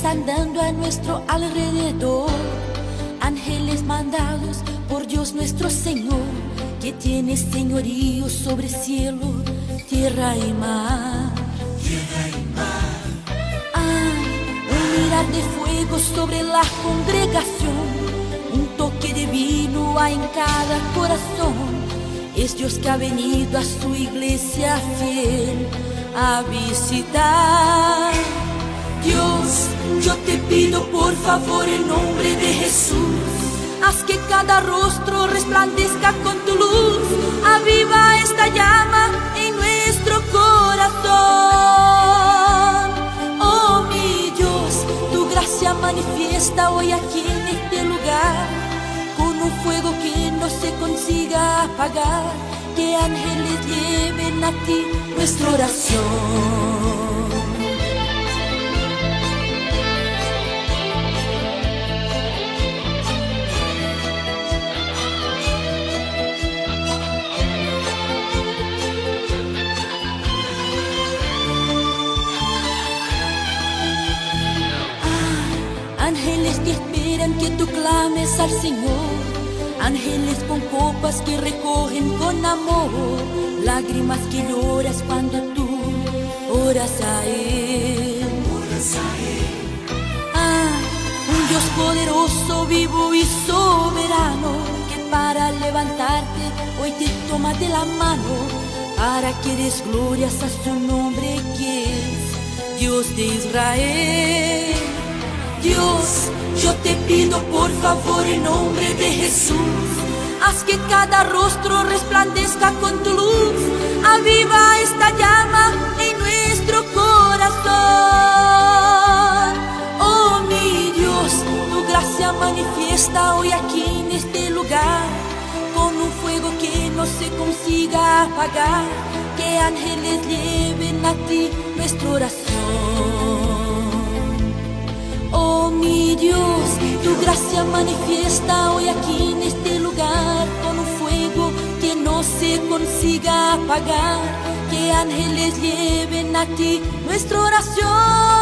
están dando a nuestro alrededor. Ángeles mandados por Dios nuestro Señor, que tiene señorío sobre cielo, tierra y mar. Tierra y mar. Un mirar de fuego sobre la congregación, un toque divino hay en cada corazón. Es Dios que ha venido a su iglesia fiel a visitar. Dios, yo te pido por favor en nombre de Jesús, haz que cada rostro resplandezca con tu luz. Aviva esta llama en nuestro corazón. Oh mi Dios, tu gracia manifiesta hoy aquí en este lugar, con un fuego que no se consiga apagar. Que ángeles lleven a ti nuestra oración. Ángeles que esperan que tú clames al Señor, ángeles con copas que recogen con amor, lágrimas que lloras cuando tú oras a Él. Un Dios poderoso, vivo y soberano, que para levantarte hoy te toma de la mano, para que des glorias a su nombre, que es Dios de Israel. Dios, yo te pido por favor en nombre de Jesús, haz que cada rostro resplandezca con tu luz. Aviva esta llama en nuestro corazón. Oh mi Dios, tu gracia manifiesta hoy aquí en este lugar, con un fuego que no se consiga apagar. Que ángeles lleven a ti nuestra oración. Oh mi Dios, tu gracia manifiesta hoy aquí en este lugar, con un fuego que no se consiga apagar. Que ángeles lleven a ti nuestra oración.